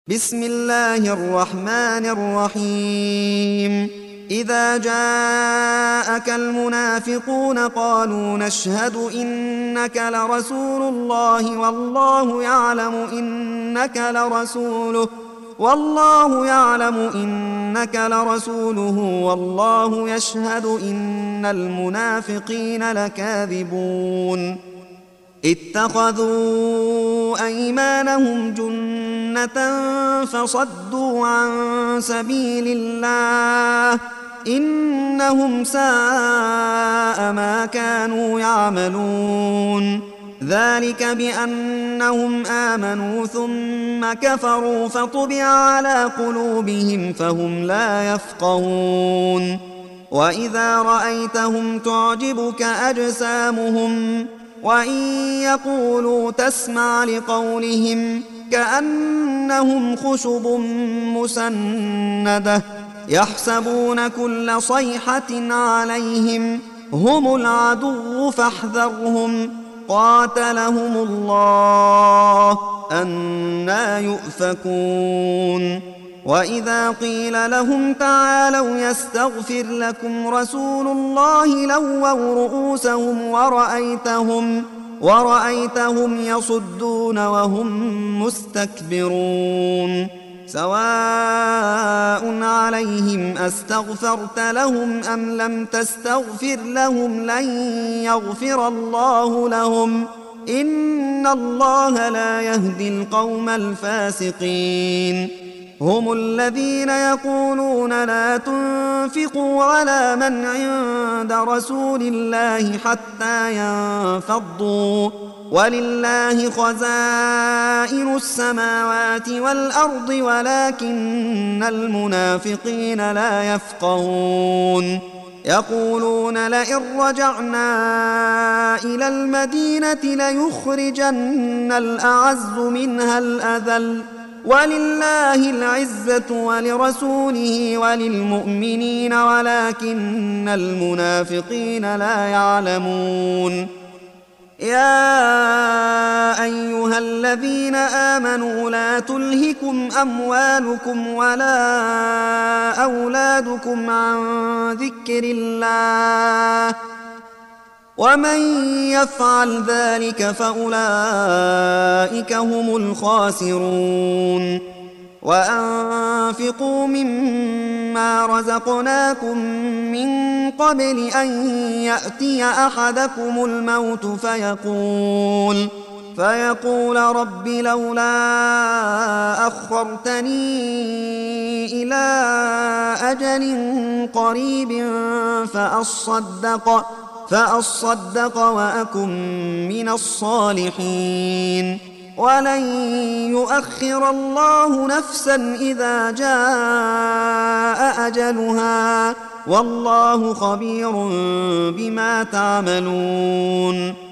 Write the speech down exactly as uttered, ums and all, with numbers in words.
بسم الله الرحمن الرحيم إذا جاءك المنافقون قالوا نشهد إنك لرسول الله والله يعلم إنك لرسوله والله يعلم إنك لرسوله والله يشهد إن المنافقين لكاذبون اتخذوا أيمانهم جنة فصدوا عن سبيل الله إنهم ساء ما كانوا يعملون ذلك بأنهم آمنوا ثم كفروا فطبع على قلوبهم فهم لا يفقهون وإذا رأيتهم تعجبك أجسامهم وإن يقولوا تسمع لقولهم كأنهم خشب مسندة يحسبون كل صيحة عليهم هم العدو فاحذرهم قاتلهم الله أنى يؤفكون وإذا قيل لهم تعالوا يستغفر لكم رسول الله لووا رؤوسهم ورأيتهم, ورأيتهم يصدون وهم مستكبرون سواء عليهم أستغفرت لهم أم لم تستغفر لهم لن يغفر الله لهم إن الله لا يهدي القوم الفاسقين هم الذين يقولون لا تنفقوا على من عند رسول الله حتى ينفضوا ولله خزائن السماوات والأرض ولكن المنافقين لا يفقهون يقولون لئن رجعنا إلى المدينة ليخرجن الأعز منها الأذل ولله العزة ولرسوله وللمؤمنين ولكن المنافقين لا يعلمون يا أيها الذين آمنوا لا تلهكم أموالكم ولا أولادكم عن ذكر الله ومن يفعل ذلك فأولئك هم الخاسرون وأنفقوا مما رزقناكم من قبل أن يأتي أحدكم الموت فيقول فيقول رب لولا أخرتني إلى أجل قريب فأصدق فأصدق وأكن من الصالحين ولن يؤخر الله نفسا إذا جاء أجلها والله خبير بما تعملون